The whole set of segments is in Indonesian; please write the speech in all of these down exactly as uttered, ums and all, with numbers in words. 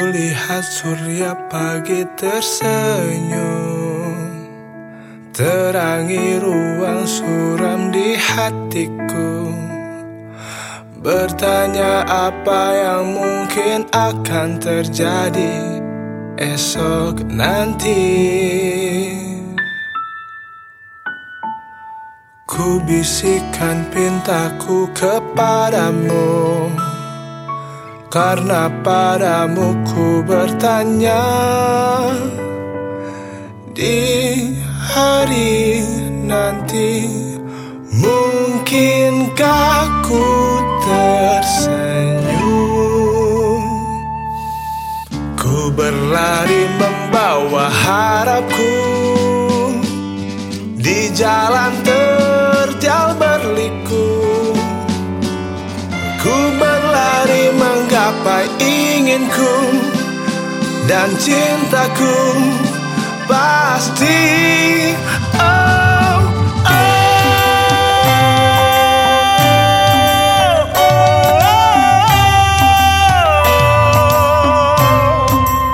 Kulihat surya pagi tersenyum, terangi ruang suram di hatiku. Bertanya apa yang mungkin akan terjadi esok nanti. Ku bisikan pintaku kepadamu, karena padamu ku bertanya, di hari nanti mungkinkah ku tersenyum. Ku berlari membawa harapku di jalan terjal berliku. Ku berlari menggapai inginku, dan cintaku pasti oh, oh, oh, oh.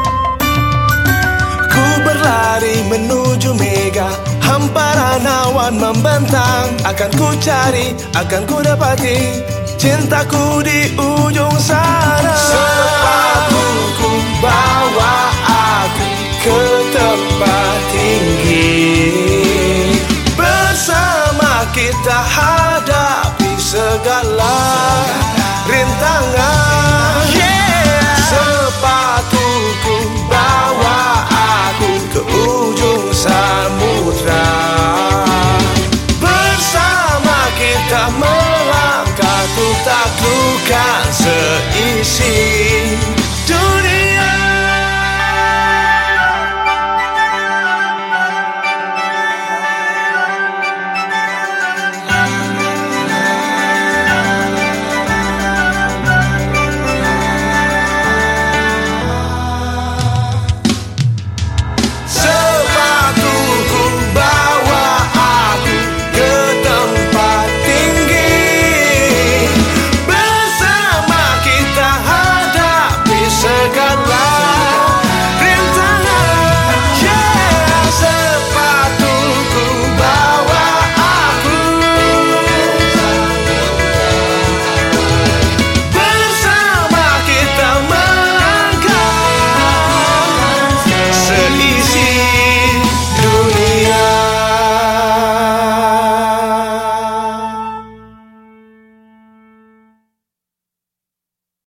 Ku berlari menuju mega, hamparan awan membentang. Akan ku cari, akan ku dapati cintaku di ujung sana. Sepatuku bawa aku ke tempat tinggi, bersama kita hadapi segala rintangan. Yeah. Sepatuku bawa aku ke ujung samudra, bersama kita melangkah untuk taklukkan seisi dunia.